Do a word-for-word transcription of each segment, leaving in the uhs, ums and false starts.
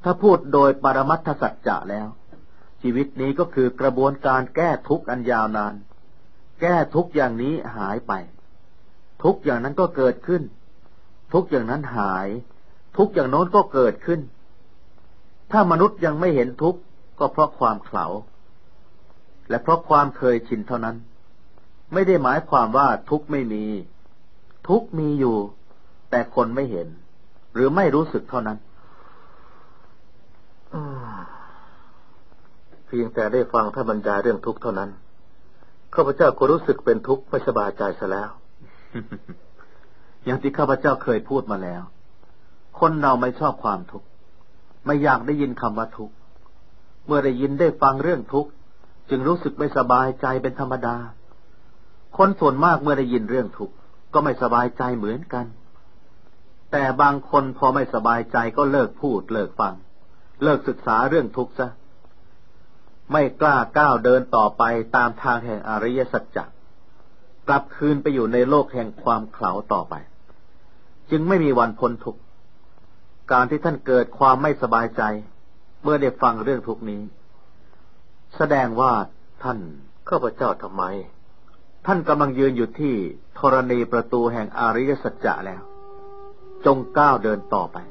ถ้าพูดโดยปรมัตถสัจจะแล้วชีวิตนี้ก็คือกระบวนการแก้ทุกข์อันยาวนานแก้ทุกข์อย่างนี้หายไปทุกข์อย่างนั้นก็เกิดขึ้นทุกข์อย่างนั้นหายทุกข์อย่างโน้นก็เกิดขึ้นถ้ามนุษย์ยังไม่เห็นทุกข์ก็เพราะความเขลาและเพราะความเคยชินเท่านั้นไม่ได้หมายความว่าทุกข์ไม่มีทุกข์มีอยู่แต่คนไม่เห็นหรือไม่รู้สึกเท่านั้นเพียงแต่ได้ฟังท่านบรรยายเรื่องทุกข์เท่านั้นข้าพเจ้าก็รู้สึกเป็นทุกข์ไม่สบายใจซะแล้วอย่างที่ข้าพเจ้าเคยพูดมาแล้วคนเราไม่ชอบความทุกข์ไม่อยากได้ยินคำว่าทุกข์เมื่อได้ยินได้ฟังเรื่องทุกข์จึงรู้สึกไม่สบายใจเป็นธรรมดาคนส่วนมากเมื่อได้ยินเรื่องทุกข์ก็ไม่สบายใจเหมือนกันแต่บางคนพอไม่สบายใจก็เลิกพูดเลิกฟังเลิกศึกษาเรื่องทุกข์ซะไม่กล้าก้าวเดินต่อไปตามทางแห่งอริยสัจจะกลับคืนไปอยู่ในโลกแห่งความเขลาต่อไปจึงไม่มีวันพ้นทุกข์การที่ท่านเกิดความไม่สบายใจเมื่อได้ฟังเรื่องทุกข์นี้แสดงว่าท่านข้าพเจ้าทำไมท่านกำลังยืนอยู่ที่ธรณีประตูแห่งอริยสัจจะแล้วจงก้าวเดินต่อไป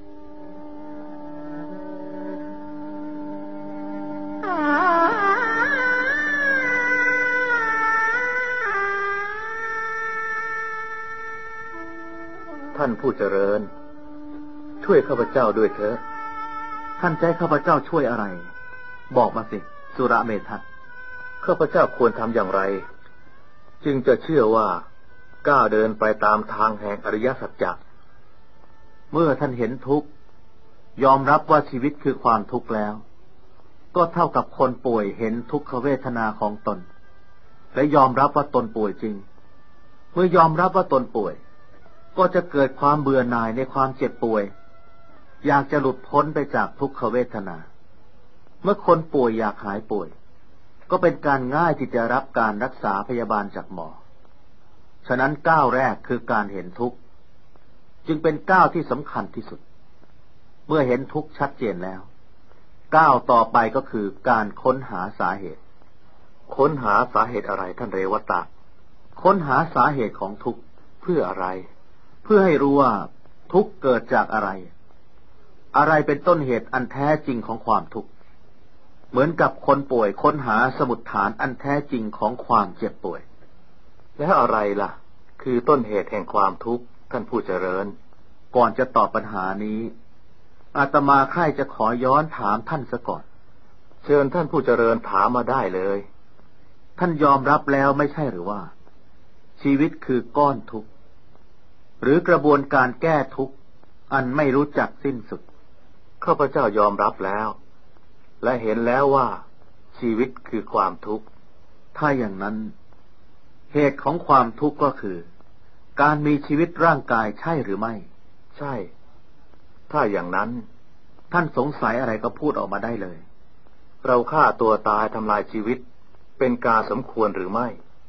ท่านผู้เจริญช่วยข้าพเจ้าด้วยเถอะท่านจะให้ข้าพเจ้าช่วยอะไรบอกมาสิสุรเมธะข้าพเจ้าควรทำอย่างไรจึงจะเชื่อว่าก้าวเดินไปตามทางแห่งอริยสัจจะเมื่อท่านเห็นทุกข์ยอมรับว่าชีวิตคือความทุกข์แล้วก็เท่ากับคนป่วยเห็นทุกขเวทนาของตนและยอมรับว่าตนป่วยจริงเมื่อยอมรับว่าตนป่วยก็จะเกิดความเบื่อหน่ายในความเจ็บป่วยอยากจะหลุดพ้นไปจากทุกขเวทนาเมื่อคนป่วยอยากหายป่วยก็เป็นการง่ายที่จะรับการรักษาพยาบาลจากหมอฉะนั้นก้าวแรกคือการเห็นทุกข์จึงเป็นก้าวที่สำคัญที่สุดเมื่อเห็นทุกข์ชัดเจนแล้วก้าวต่อไปก็คือการค้นหาสาเหตุค้นหาสาเหตุอะไรท่านเรวตะค้นหาสาเหตุของทุกข์เพื่ออะไรเพื่อให้รู้ว่าทุกข์เกิดจากอะไรอะไรเป็นต้นเหตุอันแท้จริงของความทุกข์เหมือนกับคนป่วยค้นหาสมุฏฐานอันแท้จริงของความเจ็บป่วยแล้วอะไรล่ะคือต้นเหตุแห่งความทุกข์ท่านผู้เจริญก่อนจะตอบปัญหานี้อาตมาใคร่จะขอย้อนถามท่านซะก่อนเชิญท่านผู้เจริญถามมาได้เลยท่านยอมรับแล้วไม่ใช่หรือว่าชีวิตคือก้อนทุกข์หรือกระบวนการแก้ทุกข์อันไม่รู้จักสิ้นสุดข้าพเจ้ายอมรับแล้วและเห็นแล้วว่าชีวิตคือความทุกข์ถ้าอย่างนั้นเหตุของความทุกข์ก็คือการมีชีวิตร่างกายใช่หรือไม่ใช่ถ้าอย่างนั้นท่านสงสัยอะไรก็พูดออกมาได้เลยเราฆ่าตัวตายทำลายชีวิตเป็นการสมควรหรือไม่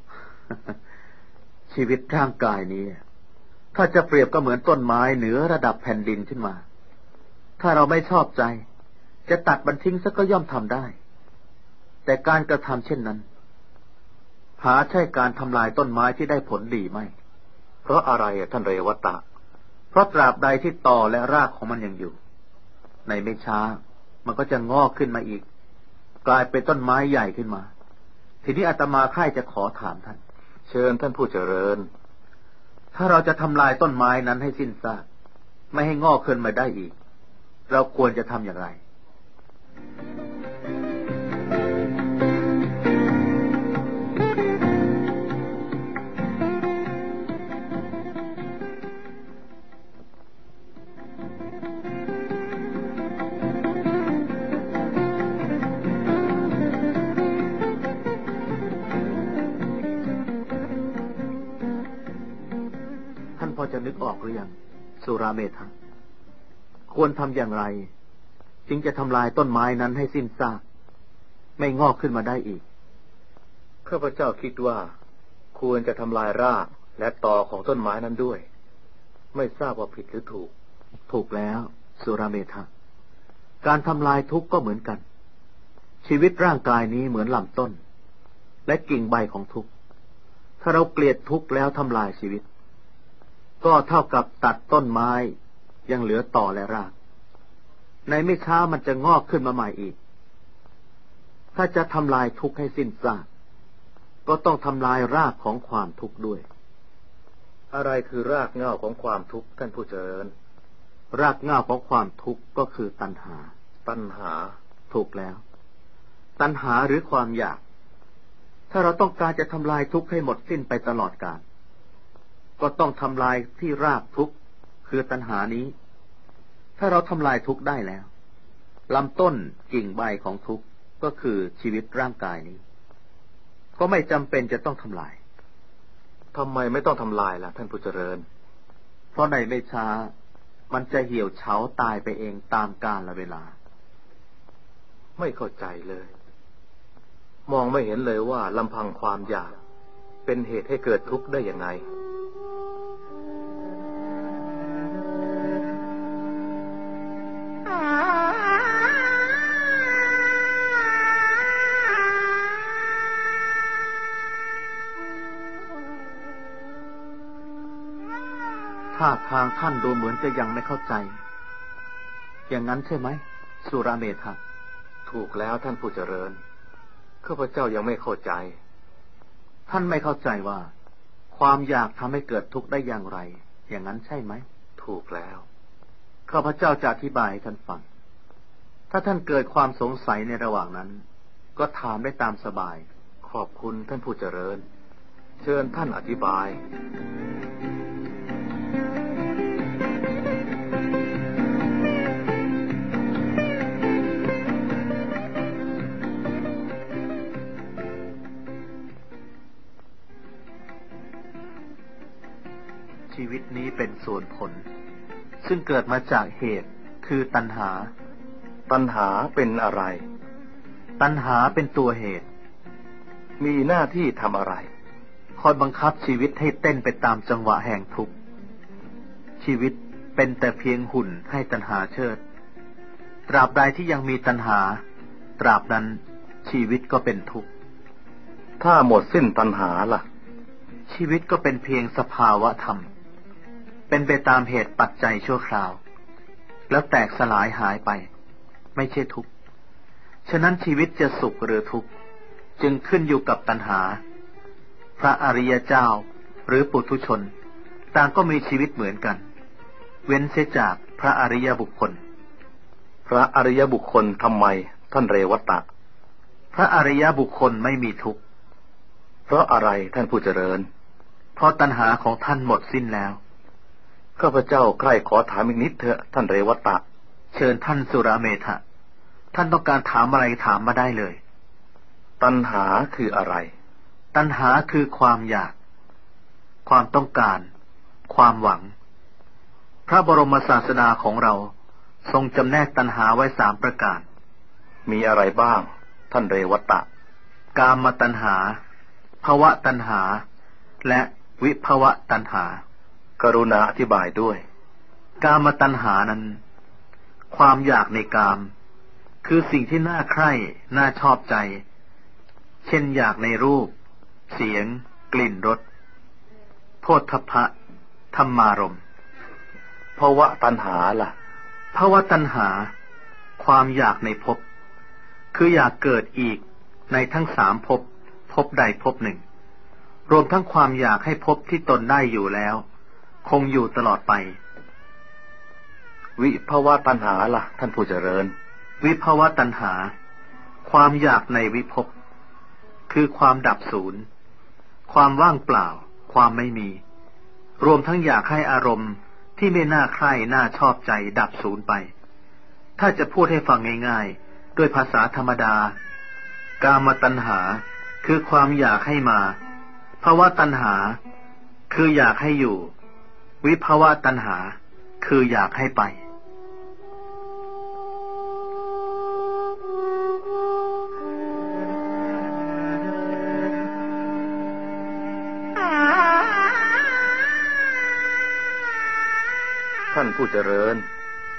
ชีวิตร่างกายนี้ถ้าจะเปรียบก็เหมือนต้นไม้เหนือระดับแผ่นดินขึ้นมาถ้าเราไม่ชอบใจจะตัดมันทิ้งซะก็ย่อมทำได้แต่การกระทำเช่นนั้นหาใช่การทำลายต้นไม้ที่ได้ผลดีไหมเพราะอะไรท่านเรวตะเพราะตราบใดที่ตอและรากของมันยังอยู่ในไม่ช้ามันก็จะงอกขึ้นมาอีกกลายเป็นต้นไม้ใหญ่ขึ้นมาทีนี้อาตมาใคร่จะขอถามท่านเชิญท่านผู้เจริญถ้าเราจะทำลายต้นไม้นั้นให้สิ้นซากไม่ให้งอกขึ้นมาได้อีกเราควรจะทำอย่างไร จะนึกออกหรือยังสุราเมธะควรทำอย่างไรจึงจะทำลายต้นไม้นั้นให้สิ้นซากไม่งอกขึ้นมาได้อีกข้าพเจ้าคิดว่าควรจะทำลายรากและตอของต้นไม้นั้นด้วยไม่ทราบว่าผิดหรือถูกถูกแล้วสุราเมธะการทำลายทุกข์ก็เหมือนกันชีวิตร่างกายนี้เหมือนลำต้นและกิ่งใบของทุกข์ถ้าเราเกลียดทุกข์แล้วทำลายชีวิตก็เท่ากับตัดต้นไม้ยังเหลือต่อและรากในไม่ช้ามันจะงอกขึ้นมาใหม่อีกถ้าจะทำลายทุกข์ให้สิ้นซากก็ต้องทำลายรากของความทุกข์ด้วยอะไรคือรากเหง้าของความทุกข์ท่านผู้เจริญรากเหง้าของความทุกข์ก็คือตัณหาตัณหาถูกแล้วตัณหาหรือความอยากถ้าเราต้องการจะทำลายทุกข์ให้หมดสิ้นไปตลอดกาลก็ต้องทำลายที่รากทุกข์คือตัณหานี้ถ้าเราทำลายทุกข์ได้แล้วลำต้นกิ่งใบของทุกข์ก็คือชีวิตร่างกายนี้ก็ไม่จำเป็นจะต้องทำลายทำไมไม่ต้องทำลายล่ะท่านผู้เจริญเพราะในไม่ช้ามันจะเหี่ยวเฉาตายไปเองตามกาลเวลาไม่เข้าใจเลยมองไม่เห็นเลยว่าลำพังความอยากเป็นเหตุให้เกิดทุกข์ได้ยังไงท่าทางท่านดูเหมือนจะยังไม่เข้าใจอย่างนั้นใช่ไหมสุรเมธะถูกแล้วท่านผู้เจริญข้าพเจ้ายังไม่เข้าใจท่านไม่เข้าใจว่าความอยากทำให้เกิดทุกข์ได้อย่างไรอย่างนั้นใช่ไหมถูกแล้วข้าพเจ้าจะอธิบายให้ท่านฟังถ้าท่านเกิดความสงสัยในระหว่างนั้นก็ถามได้ตามสบายขอบคุณท่านผู้เจริญเชิญท่านอธิบายชีวิตนี้เป็นส่วนผลซึ่งเกิดมาจากเหตุคือตัณหาตัณหาเป็นอะไรตัณหาเป็นตัวเหตุมีหน้าที่ทำอะไรคอยบังคับชีวิตให้เต้นไปตามจังหวะแห่งทุกข์ชีวิตเป็นแต่เพียงหุ่นให้ตัณหาเชิดตราบใดที่ยังมีตัณหาตราบนั้นชีวิตก็เป็นทุกข์ถ้าหมดสิ้นตัณหาล่ะชีวิตก็เป็นเพียงสภาวะธรรมเป็นไปตามเหตุปัจจัยชั่วคราวแล้วแตกสลายหายไปไม่ใช่ทุกข์ฉะนั้นชีวิตจะสุขหรือทุกข์จึงขึ้นอยู่กับตัณหาพระอริยเจ้าหรือปุถุชนต่างก็มีชีวิตเหมือนกันเว้นเสียจากพระอริยบุคคลพระอริยบุคคลทำไมท่านเรวัตะพระอริยบุคคลไม่มีทุกข์เพราะอะไรท่านผู้เจริญเพราะตัณหาของท่านหมดสิ้นแล้วข้าพเจ้าใคร่ขอถามอีกนิดเถอะท่านเรวัตะเชิญท่านสุรเมธะท่านต้องการถามอะไรถามมาได้เลยตัณหาคืออะไรตัณหาคือความอยากความต้องการความหวังพระบรมศาสดาของเราทรงจำแนกตัณหาไว้สามประการมีอะไรบ้างท่านเรวัตะกามตัณหาภวตัณหาและวิภวตัณหากรุณาอธิบายด้วยกามตัณหานั้นความอยากในกามคือสิ่งที่น่าใคร่น่าชอบใจเช่นอยากในรูปเสียงกลิ่นรสโผฏฐัพพะธรรมารมณ์ภวตัณหาล่ะภวตัณหาความอยากในภพคืออยากเกิดอีกในทั้งสามภพภพใดภพหนึ่งรวมทั้งความอยากให้ภพที่ตนได้อยู่แล้วคงอยู่ตลอดไปวิภวตัณหาล่ะท่านผู้เจริญวิภวตัณหาความอยากในวิภพคือความดับศูนย์ความว่างเปล่าความไม่มีรวมทั้งอยากให้อารมณ์ที่ไม่น่าใคร่น่าชอบใจดับศูนย์ไปถ้าจะพูดให้ฟังง่ายๆด้วยภาษาธรรมดากามตัณหาคือความอยากให้มาภวตัณหาคืออยากให้อยู่วิภวตัณหาคืออยากให้ไปท่านผู้เจริญ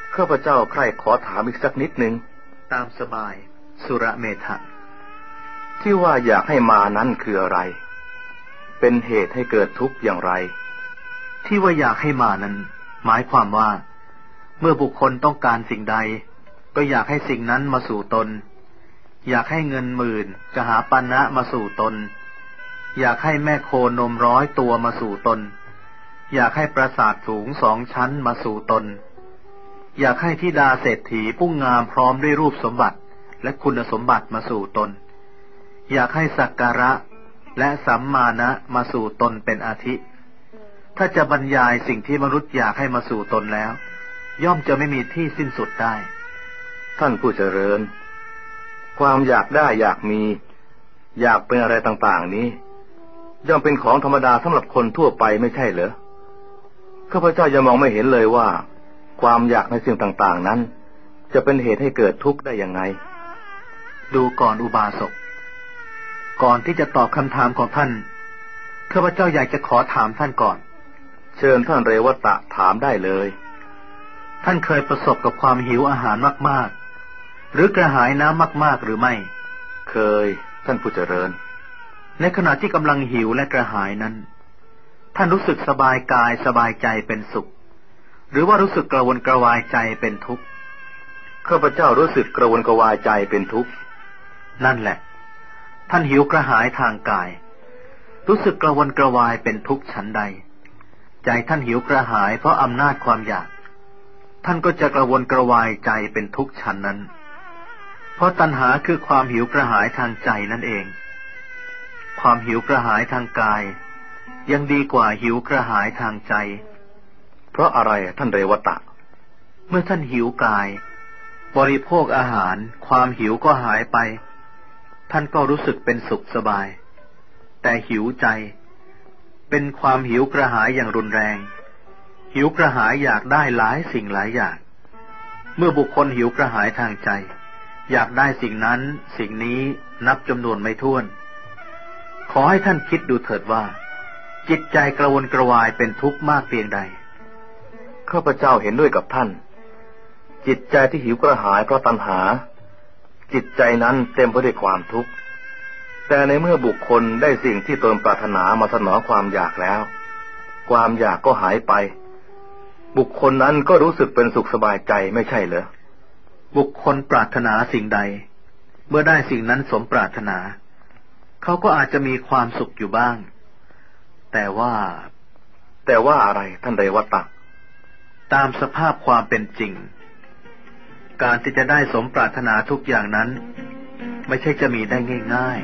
ข้าพเจ้าใคร่ขอถามอีกสักนิดหนึ่งตามสบายสุรเมธะที่ว่าอยากให้มานั้นคืออะไรเป็นเหตุให้เกิดทุกข์อย่างไรที่ว่าอยากให้มานั้นหมายความว่าเมื่อบุคคลต้องการสิ่งใดก็อยากให้สิ่งนั้นมาสู่ตนอยากให้เงินหมื่นกหาปณะมาสู่ตนอยากให้แม่โคนมร้อยตัวมาสู่ตนอยากให้ปราสาทสูงสองชั้นมาสู่ตนอยากให้ธิดาเศรษฐีผู้งามพร้อมด้วยรูปสมบัติและคุณสมบัติมาสู่ตนอยากให้สักการะและสัมมานะมาสู่ตนเป็นอาทิถ้าจะบรรยายสิ่งที่มนุษย์อยากให้มาสู่ตนแล้วย่อมจะไม่มีที่สิ้นสุดได้ท่านผู้เจริญความอยากได้อยากมีอยากเป็นอะไรต่างๆนี้ย่อมเป็นของธรรมดาสำหรับคนทั่วไปไม่ใช่เหรอข้าพเจ้ายังมองไม่เห็นเลยว่าความอยากในสิ่งต่างๆนั้นจะเป็นเหตุให้เกิดทุกข์ได้ยังไงดูก่อนอุบาสกก่อนที่จะตอบคำถามของท่านข้าพเจ้าอยากจะขอถามท่านก่อนเชิญท่านเรวัตะถามได้เลยท่านเคยประสบกับความหิวอาหารมากๆหรือกระหายน้ำมากๆหรือไม่เคยท่านผู้เจริญในขณะที่กำลังหิวและกระหายนั้นท่านรู้สึกสบายกายสบายใจเป็นสุขหรือว่ารู้สึกกระวนกระวายใจเป็นทุกข์ข้าพเจ้ารู้สึกกระวนกระวายใจเป็นทุกข์นั่นแหละท่านหิวกระหายทางกายรู้สึกกระวนกระวายเป็นทุกข์ฉันใดใจท่านหิวกระหายเพราะอำนาจความอยากท่านก็จะกระวนกระวายใจเป็นทุกข์ฉันนั้นเพราะตัณหาคือความหิวกระหายทางใจนั่นเองความหิวกระหายทางกายยังดีกว่าหิวกระหายทางใจเพราะอะไรท่านเรวตะเมื่อท่านหิวกายบริโภคอาหารความหิวก็หายไปท่านก็รู้สึกเป็นสุขสบายแต่หิวใจเป็นความหิวกระหายอย่างรุนแรงหิวกระหายอยากได้หลายสิ่งหลายอย่างเมื่อบุคคลหิวกระหายทางใจอยากได้สิ่งนั้นสิ่งนี้นับจำนวนไม่ถ้วนขอให้ท่านคิดดูเถิดว่าจิตใจกระวนกระวายเป็นทุกข์มากเพียงใดข้าพเจ้าเห็นด้วยกับท่านจิตใจที่หิวกระหายเพราะตัณหาจิตใจนั้นเต็มไปด้วยความทุกข์แต่ในเมื่อบุคคลได้สิ่งที่ตนปรารถนามาสนองความอยากแล้วความอยากก็หายไปบุคคลนั้นก็รู้สึกเป็นสุขสบายใจไม่ใช่เหรอบุคคลปรารถนาสิ่งใดเมื่อได้สิ่งนั้นสมปรารถนาเขาก็อาจจะมีความสุขอยู่บ้างแต่ว่าแต่ว่าอะไรท่านเรวัตะตามสภาพความเป็นจริงการที่จะได้สมปรารถนาทุกอย่างนั้นไม่ใช่จะมีได้ง่าย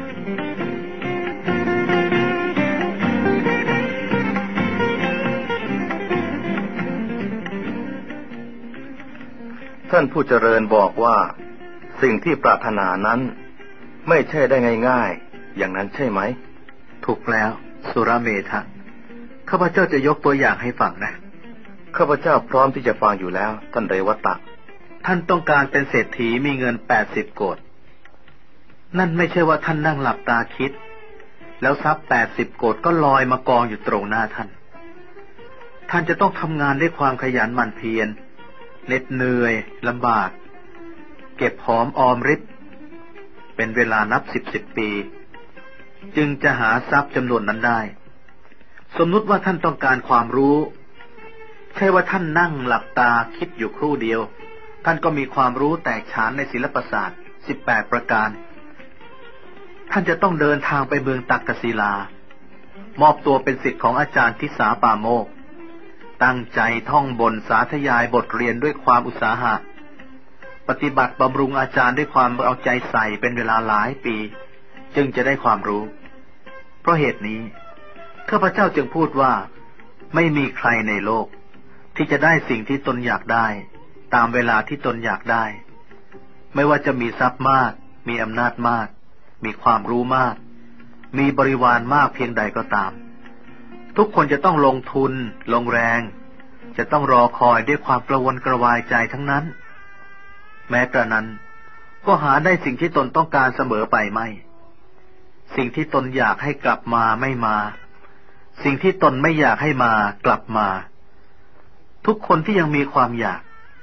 ๆท่านผู้เจริญบอกว่าสิ่งที่ปรารถนานั้นไม่ใช่ได้ง่ายๆอย่างนั้นใช่ไหมถูกแล้วสุรเมธะข้าพเจ้าจะยกตัวอย่างให้ฟังนะข้าพเจ้าพร้อมที่จะฟังอยู่แล้วท่านเรวัตะท่านต้องการเป็นเศรษฐีมีเงินแปดสิบโกฏนั่นไม่ใช่ว่าท่านนั่งหลับตาคิดแล้วทรัพย์แปดสิบโกฏก็ลอยมากองอยู่ตรงหน้าท่านท่านจะต้องทำงานด้วยความขยันหมั่นเพียรเหน็ดเหนื่อยลำบากเก็บหอมออมริบเป็นเวลานับสิบสิบปีจึงจะหาทรัพย์จำนวนนั้นได้สมมุติว่าท่านต้องการความรู้ใช่ว่าท่านนั่งหลับตาคิดอยู่ครู่เดียวท่านก็มีความรู้แตกฉานในศิลปศาสตร์สิบแปดประการท่านจะต้องเดินทางไปเมืองตักกศิลามอบตัวเป็นศิษย์ของอาจารย์ทิสาปาโมกข์ตั้งใจท่องบนสาธยายบทเรียนด้วยความอุตสาหะปฏิบัติบำรุงอาจารย์ด้วยความเอาใจใส่เป็นเวลาหลายปีจึงจะได้ความรู้เพราะเหตุนี้ข้าพเจ้าจึงพูดว่าไม่มีใครในโลกที่จะได้สิ่งที่ตนอยากได้ตามเวลาที่ตนอยากได้ไม่ว่าจะมีทรัพย์มากมีอำนาจมากมีความรู้มากมีบริวารมากเพียงใดก็ตามทุกคนจะต้องลงทุนลงแรงจะต้องรอคอยด้วยความกระวนกระวายใจทั้งนั้นแม้กระนั้นก็หาได้สิ่งที่ตนต้องการเสมอไปไม่สิ่งที่ตนอยากให้กลับมาไม่มาสิ่งที่ตนไม่อยากให้มากลับมาทุกคนที่ยังมีความอยาก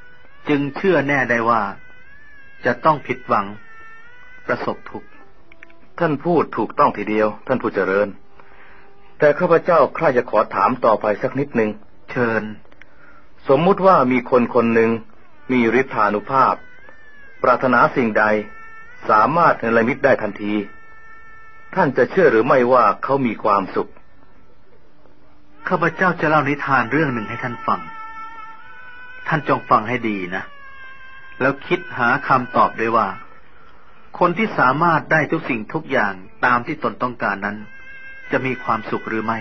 จึงเชื่อแน่ได้ว่าจะต้องผิดหวังประสบทุกข์ท่านพูดถูกต้องทีเดียวท่านผู้เจริญแต่ข้าพเจ้าใคร่จะขอถามต่อไปสักนิดหนึ่งเชิญสมมุติว่ามีคนคนหนึ่งมีฤทธานุภาพปรารถนาสิ่งใดสามารถเนรมิตได้ทันทีท่านจะเชื่อหรือไม่ว่าเขามีความสุขข้าพเจ้าจะเล่านิทานเรื่องหนึ่งให้ท่านฟังท่านจงฟังให้ดีนะแล้วคิดหาคำตอบด้วยว่าคนที่สามารถได้ทุกสิ่งทุกอย่างตามที่ตนต้องการนั้นจะมีความสุขหรือไม่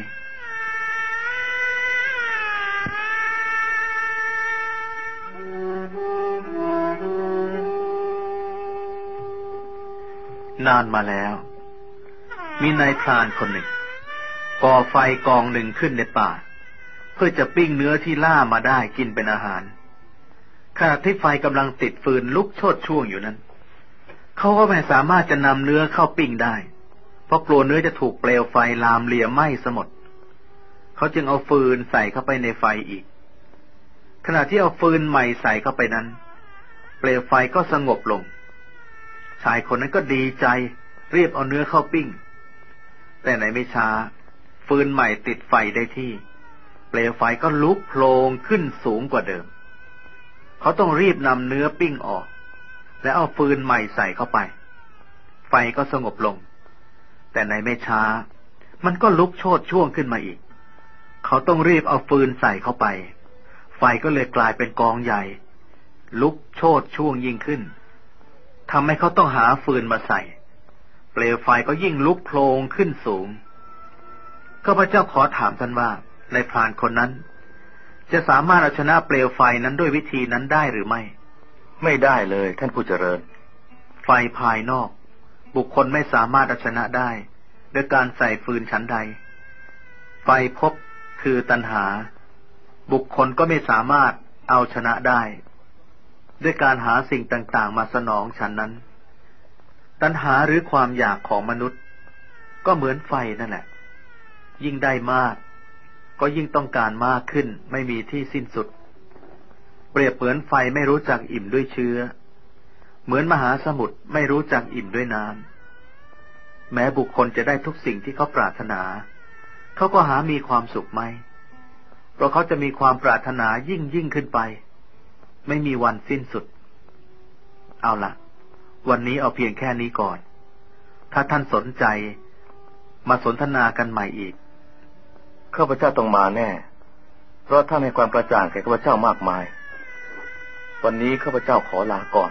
นานมาแล้วมีนายพรานคนหนึ่งก่อไฟกองหนึ่งขึ้นในป่าเพื่อจะปิ้งเนื้อที่ล่ามาได้กินเป็นอาหารขณะที่ไฟกำลังติดฟืนลุกโชติช่วงอยู่นั้นเขาก็ไม่สามารถจะนำเนื้อเข้าปิ้งได้เพราะกลัวเนื้อจะถูกเปลวไฟลามเลียไหม้ซะหมดเขาจึงเอาฟืนใส่เข้าไปในไฟอีกขณะที่เอาฟืนใหม่ใส่เข้าไปนั้นเปลวไฟก็สงบลงชายคนนั้นก็ดีใจรีบเอาเนื้อเข้าปิ้งแต่ไหนไม่ช้าฟืนใหม่ติดไฟได้ที่เปลวไฟก็ลุกโผล่ขึ้นสูงกว่าเดิมเขาต้องรีบนำเนื้อปิ้งออกและเอาฟืนใหม่ใส่เข้าไปไฟก็สงบลงแต่ในไม่ช้ามันก็ลุกโชติช่วงขึ้นมาอีกเขาต้องรีบเอาฟืนใส่เข้าไปไฟก็เลยกลายเป็นกองใหญ่ลุกโชติช่วงยิ่งขึ้นทำให้เขาต้องหาฟืนมาใส่เปลวไฟก็ยิ่งลุกโผล่ขึ้นสูงข้าพเจ้าขอถามท่านว่าในพรานคนนั้นจะสามารถเอาชนะเปลวไฟนั้นด้วยวิธีนั้นได้หรือไม่ไม่ได้เลยท่านผู้เจริญไฟภายนอกบุคคลไม่สามารถเอาชนะได้ด้วยการใส่ฟืนชั้นใดไฟภพคือตัณหาบุคคลก็ไม่สามารถเอาชนะได้ด้วยการหาสิ่งต่างๆมาสนองฉันนั้นตัณหาหรือความอยากของมนุษย์ก็เหมือนไฟนั่นแหละยิ่งได้มากก็ยิ่งต้องการมากขึ้นไม่มีที่สิ้นสุดเปรียบเหมือนไฟไม่รู้จักอิ่มด้วยเชื้อเหมือนมหาสมุทรไม่รู้จักอิ่มด้วยน้ำแม้บุคคลจะได้ทุกสิ่งที่เขาปรารถนาเขาก็หามีความสุขไม่เพราะเขาจะมีความปรารถนายิ่งยิ่งขึ้นไปไม่มีวันสิ้นสุดเอาล่ะวันนี้เอาเพียงแค่นี้ก่อนถ้าท่านสนใจมาสนทนากันใหม่อีกข้าพเจ้าต้องมาแน่เพราะท่านให้ความกระจ่างแก่ข้าพเจ้ามากมายวันนี้ข้าพเจ้าขอลาก่อน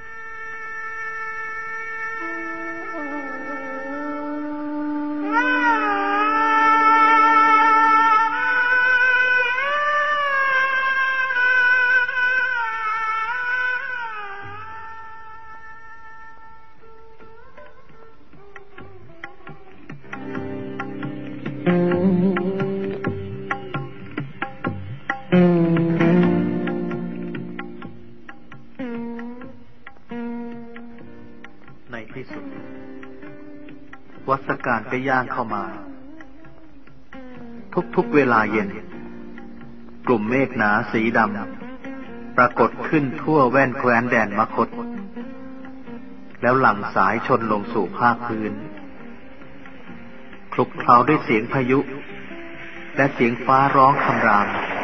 วัฏการก็ย่างเข้ามาทุกๆเวลาเย็นกลุ่มเมฆหนาสีดำปรากฏขึ้นทั่วแว่นแคว้นแดนมคธแล้วหลั่งสายชนลงสู่ภาคพื้นคลุกเคล้าด้วยเสียงพายุและเสียงฟ้าร้องคำราม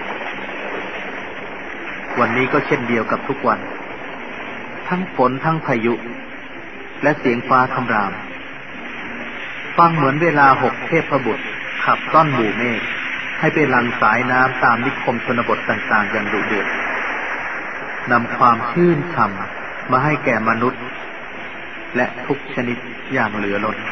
วันนี้ก็เช่นเดียวกับทุกวันทั้งฝนทั้งพายุและเสียงฟ้าคำรามฟังเหมือนเวลาหกเทพบุตรขับต้อนหมู่เมฆให้ไปหลั่งสายน้ำตามนิคมชนบทต่างๆอย่างดุเดือดนำความชื่นช่ำมาให้แก่มนุษย์และทุกชนิดอย่างเหลือล้น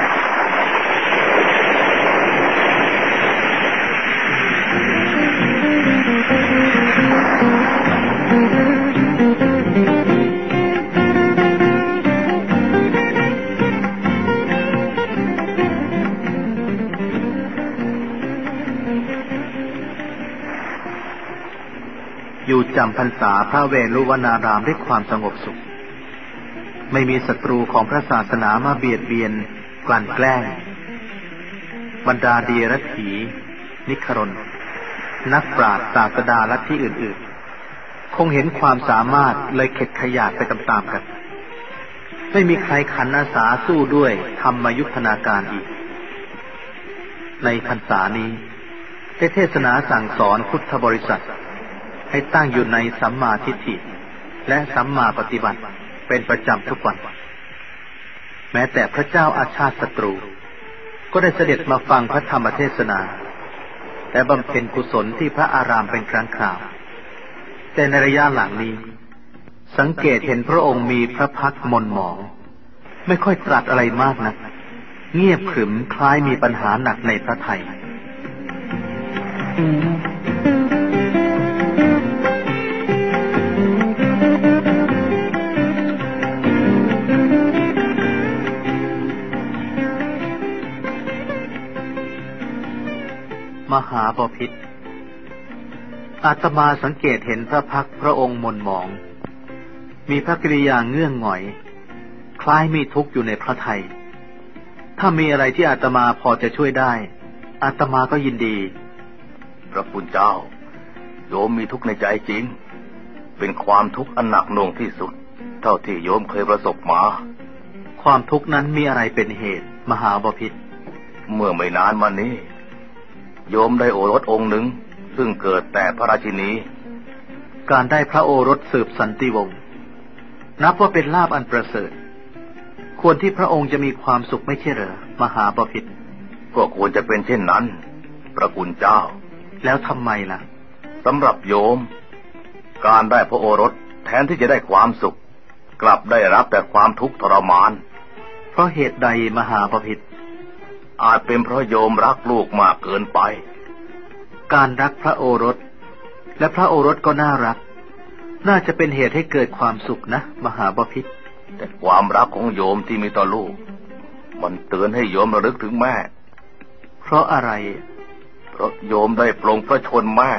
อยู่จำพรรษาพระเวฬุวนารามด้วยความสงบสุขไม่มีศัตรูของพระศาสนามาเบียดเบียนกลั่นแกล้งบรรดาเดียรถีนิครนนักปราชญ์ศาสดาลัทธิอื่นๆคงเห็นความสามารถเลยเข็ดขยาดไปตามๆกันไม่มีใครขันอาสาสู้ด้วยธรรมยุทธนาการอีกในพรรษานี้ได้เทศนาสั่งสอนพุทธบริษัทให้ตั้งอยู่ในสัมมาทิฏฐิและสัมมาปฏิบัติเป็นประจำทุกวันแม้แต่พระเจ้าอาชาติศัตรูก็ได้เสด็จมาฟังพระธรรมเทศนาและบำเพ็ญกุศลที่พระอารามเป็นครั้งคราวแต่ในระยะหลังนี้สังเกตเห็นพระองค์มีพระพักตร์หม่นหมองไม่ค่อยตรัสอะไรมากนักเงียบขรึมคล้ายมีปัญหาหนักในพระทัยมหาบพิตรอาตมาสังเกตเห็นพระพักตร์พระองค์หม่นหมองมีพระกิริยาเงื่องหงอยคล้ายมีทุกข์อยู่ในพระทัยถ้ามีอะไรที่อาตมาพอจะช่วยได้อาตมาก็ยินดีพระคุณเจ้าโยมมีทุกข์ในใจจริงเป็นความทุกข์อันหนักหน่วงที่สุดเท่าที่โยมเคยประสบมาความทุกข์นั้นมีอะไรเป็นเหตุมหาบพิตรเมื่อไม่นานมานี้โยมได้โอรสองค์หนึ่งซึ่งเกิดแต่พระราชินีการได้พระโอรสสืบสันติวงศ์นับว่าเป็นลาภอันประเสริฐควรที่พระองค์จะมีความสุขไม่ใช่เหรอมหาบพิตรก็ควรจะเป็นเช่นนั้นพระคุณเจ้าแล้วทำไมล่ะสำหรับโยมการได้พระโอรสแทนที่จะได้ความสุขกลับได้รับแต่ความทุกข์ทรมานเพราะเหตุใดมหาบพิตรอาจเป็นเพราะโยมรักลูกมากเกินไปการรักพระโอรสและพระโอรสก็น่ารักน่าจะเป็นเหตุให้เกิดความสุขนะมหาบพิตรแต่ความรักของโยมที่มีต่อลูกมันเตือนให้โยมระลึกถึงแม่เพราะอะไรเพราะโยมได้ปลงพระชนม์แม่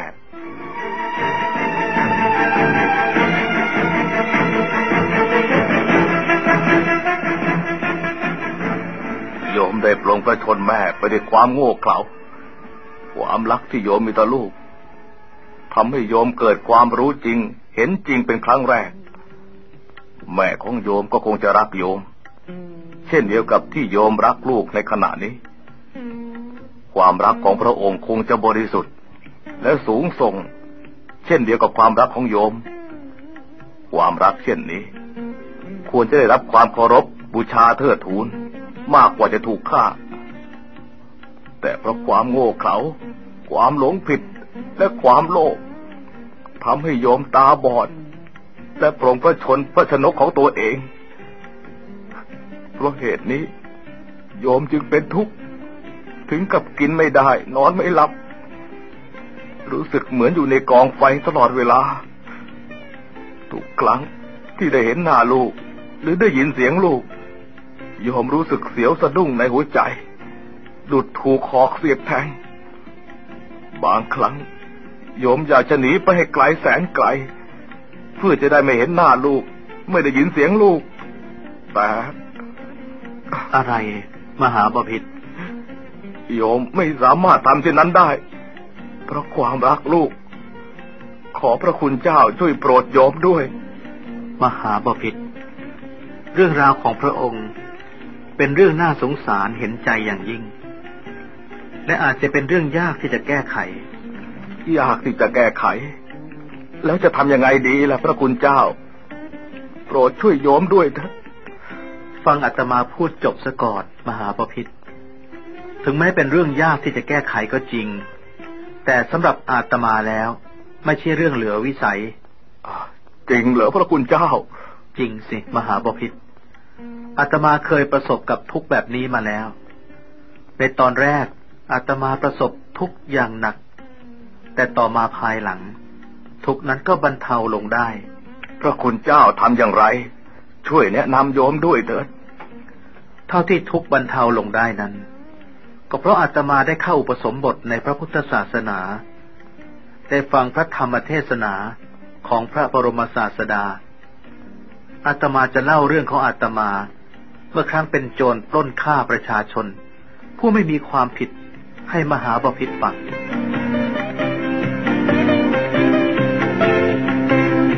โยมได้ปลงพระชนม์แม่ไปด้วยความโง่เขลาความรักที่โยมมีต่อลูกทำให้โยมเกิดความรู้จริงเห็นจริงเป็นครั้งแรกแม่ของโยมก็คงจะรักโยมเช่นเดียวกับที่โยมรักลูกในขณะนี้ความรักของพระองค์คงจะบริสุทธิ์และสูงส่งเช่นเดียวกับความรักของโยมความรักเช่นนี้ควรจะได้รับความเคารพบูชาเทิดทูนมากกว่าจะถูกฆ่าแต่เพราะความโง่เขลาความหลงผิดและความโลภทำให้โยมตาบอดและปลงพระชนพระชนกของตัวเองเพราะเหตุนี้โยมจึงเป็นทุกข์ถึงกับกินไม่ได้นอนไม่หลับรู้สึกเหมือนอยู่ในกองไฟตลอดเวลาทุกครั้งที่ได้เห็นหน้าลูกหรือได้ยินเสียงลูกโยมรู้สึกเสียวสะดุ้งในหัวใจดุจถูกหอกเสียบแทงบางครั้งโยมอยากจะหนีไปให้ไกลแสนไกลเพื่อจะได้ไม่เห็นหน้าลูกไม่ได้ยินเสียงลูกแต่อะไรมหาบพิตรโยมไม่สามารถทำเช่นนั้นได้เพราะความรักลูกขอพระคุณเจ้าช่วยโปรดโยมด้วยมหาบพิตรเรื่องราวของพระองค์เป็นเรื่องน่าสงสารเห็นใจอย่างยิ่งและอาจจะเป็นเรื่องยากที่จะแก้ไขยากที่จะแก้ไขแล้วจะทำยังไงดีล่ะพระคุณเจ้าโปรดช่วยโยมด้วยเถอะฟังอาตมาพูดจบซะก่อนมหาบพิตรถึงแม้เป็นเรื่องยากที่จะแก้ไขก็จริงแต่สำหรับอาตมาแล้วไม่ใช่เรื่องเหลือวิสัยจริงเหรอพระคุณเจ้าจริงสิมหาบพิตรอาตมาเคยประสบกับทุกข์แบบนี้มาแล้วในตอนแรกอาตมาประสบทุกข์อย่างหนักแต่ต่อมาภายหลังทุกข์นั้นก็บรรเทาลงได้พระคุณเจ้าทำอย่างไรช่วยแนะนำโยมด้วยเถิดเท่าที่ทุกข์บรรเทาลงได้นั้นก็เพราะอาตมาได้เข้าอุปสมบทในพระพุทธศาสนาได้ฟังพระธรรมเทศนาของพระบรมศาสดาอาตมาจะเล่าเรื่องของอาตมาเมื่อครั้งเป็นโจรปล้นฆ่าประชาชนผู้ไม่มีความผิดให้มหาบพิตรฟัง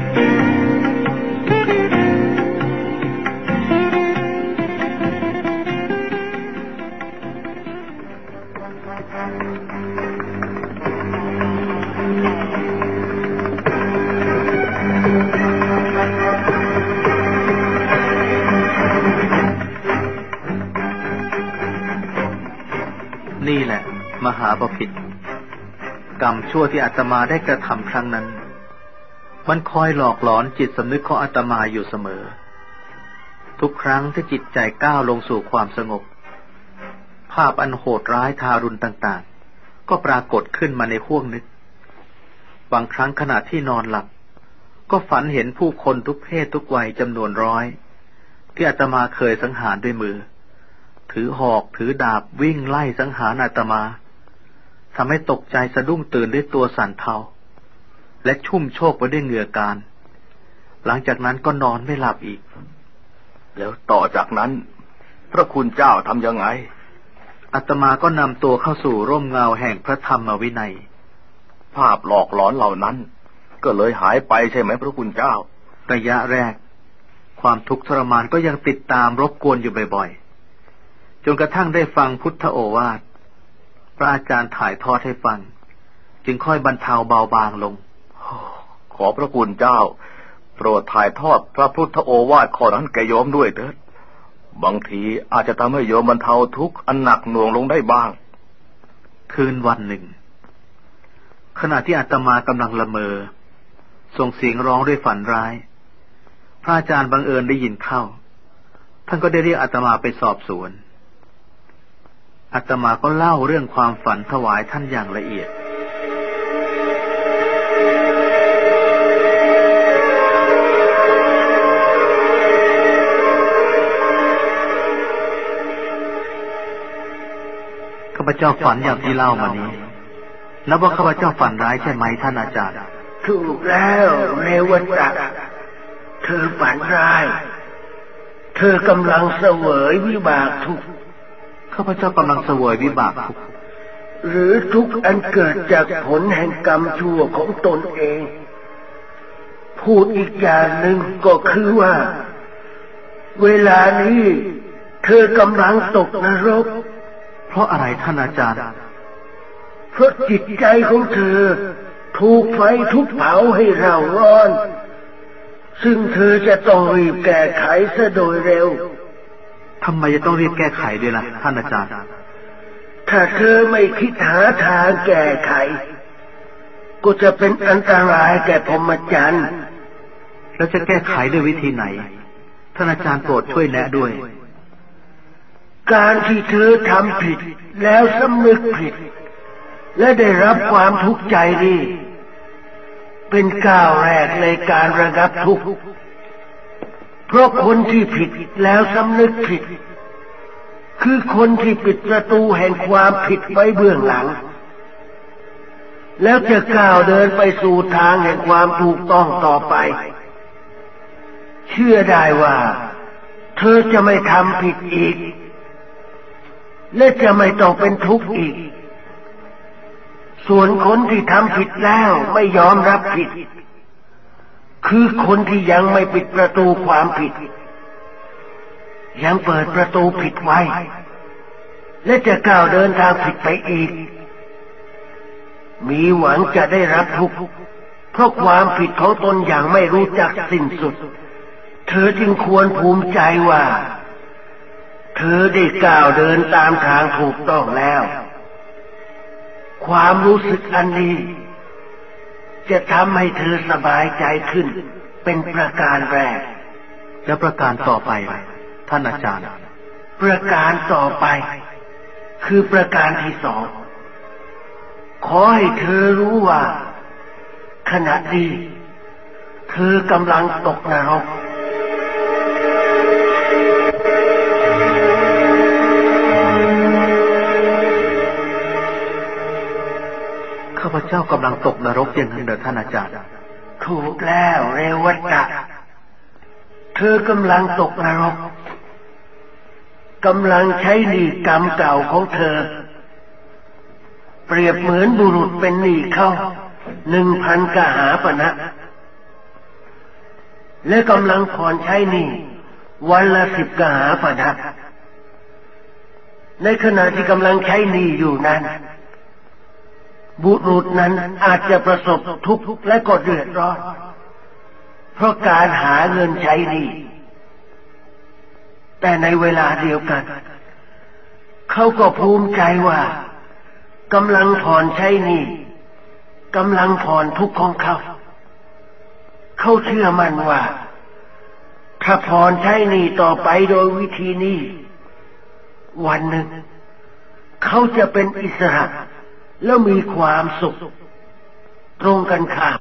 มหาบพิตรกรรมชั่วที่อาตมาได้กระทำครั้งนั้นมันคอยหลอกหลอนจิตสำนึกของอาตมาอยู่เสมอทุกครั้งที่จิตใจก้าวลงสู่ความสงบภาพอันโหดร้ายทารุณต่างๆก็ปรากฏขึ้นมาในห้วงนึกบางครั้งขณะที่นอนหลับก็ฝันเห็นผู้คนทุกเพศทุกวัยจำนวนร้อยที่อาตมาเคยสังหารด้วยมือถือหอกถือดาบวิ่งไล่สังหารอาตมาทำให้ตกใจสะดุ้งตื่นด้วยตัวสั่นเทาและชุ่มโชกไปด้วยเหงื่อการหลังจากนั้นก็นอนไม่หลับอีกแล้วต่อจากนั้นพระคุณเจ้าทำยังไงอาตมาก็นำตัวเข้าสู่ร่มเงาแห่งพระธรรมวินัยภาพหลอกหลอนเหล่านั้นก็เลยหายไปใช่ไหมพระคุณเจ้าระยะแรกความทุกข์ทรมานก็ยังติดตามรบกวนอยู่บ่อยๆจนกระทั่งได้ฟังพุทธโอวาทพระอาจารย์ถ่ายทอดให้ฟังจึงค่อยบรรเทาเบาบางลงขอพระคุณเจ้าโปรดถ่ายทอดพระพุทธโอวาทข้อนั้นแก่โยมด้วยเถิดบางทีอาจจะทำให้โยมบรรเทาทุกข์อันหนักหน่วงลงได้บ้างคืนวันหนึ่งขณะที่อาตมากำลังละเมอส่งเสียงร้องด้วยฝันร้ายพระอาจารย์บังเอิญได้ยินเข้าท่านก็ได้เรียกอาตมาไปสอบสวนอาตมาก็เล่าเรื่องความฝันถวายท่านอย่างละเอียดข้าพเจ้าฝันอย่างที่เล่ามานี้นับว่าข้าพเจ้าฝันร้ายใช่ไหมท่านอาจารย์ถูกแล้วเรวัตะเธอฝันร้ายเธอกำลังเสวยวิบากทุกข์ข้าพเจ้ากำลังเสวยวิบากทุกข์หรือทุกข์อันเกิดจากผลแห่งกรรมชั่วของตนเองพูดอีกอย่างหนึ่งก็คือว่าเวลานี้เธอกำลังตกนรกเพราะอะไรท่านอาจารย์เพราะจิตใจของเธอถูกไฟทุบเผาให้เร่าร้อนซึ่งเธอจะต้องรีบแก้ไขซะโดยเร็วทำไมจะต้องรีบแก้ไขด้วยล่ะท่านอาจารย์ถ้าเธอไม่คิดหาทางแก้ไขก็จะเป็นอันตรายแก่พรหมจรรย์แล้วจะแก้ไขด้วยวิธีไหนท่านอาจารย์โปรดช่วยแนะด้วยการที่เธอทำผิดแล้วสำนึกผิดและได้รับความทุกข์ใจนี่เป็นก้าวแรกในการระงับทุกข์เพราะคนที่ผิดแล้วสำนึกผิดคือคนที่ปิดประตูแห่งความผิดไว้เบื้องหลังแล้วจะก้าวเดินไปสู่ทางแห่งความถูกต้องต่อไปเชื่อได้ว่าเธอจะไม่ทำผิดอีกและจะไม่ต้องเป็นทุกข์อีกส่วนคนที่ทำผิดแล้วไม่ยอมรับผิดคือคนที่ยังไม่ปิดประตูความผิดยังเปิดประตูผิดไว้และจะก้าวเดินทางผิดไปอีกมีหวังจะได้รับทุกข์เพราะความผิดของตนอย่างไม่รู้จักสิ้นสุดเธอจึงควรภูมิใจว่าเธอได้ก้าวเดินตามทางถูกต้องแล้วความรู้สึกอันนี้จะทำให้เธอสบายใจขึ้นเป็นประการแรกและประการต่อไปท่านอาจารย์ประการต่อไปคือประการที่สองขอให้เธอรู้ว่าขณะนี้เธอกำลังตกนรกข้าพเจ้ากำลังตกนรกอย่างนั้นเด้อท่านอาจารย์ถูกแล้วเรวัตะเธอกำลังตกนรกกำลังใช้หนี้กรรมเก่าของเธอเปรียบเหมือนบุรุษเป็นหนี้เขาหนึ่งพันกหาปณะและกำลังผ่อนใช้หนี้วันละสิบกหาปณะในขณะที่กำลังใช้หนี้อยู่นั้นบุรุษนั้นอาจจะประสบทุกข์และก็เดือดร้อนเพราะการหาเงินใช้หนี้แต่ในเวลาเดียวกันเขาก็ภูมิใจว่ากำลังผ่อนใช้หนี้กำลังผ่อนทุกข์ของเขาเขาเชื่อมั่นว่าถ้าผ่อนใช้หนี้ต่อไปโดยวิธีนี้วันหนึ่งเขาจะเป็นอิสระแล้วมีความสุขตรงกันข้าม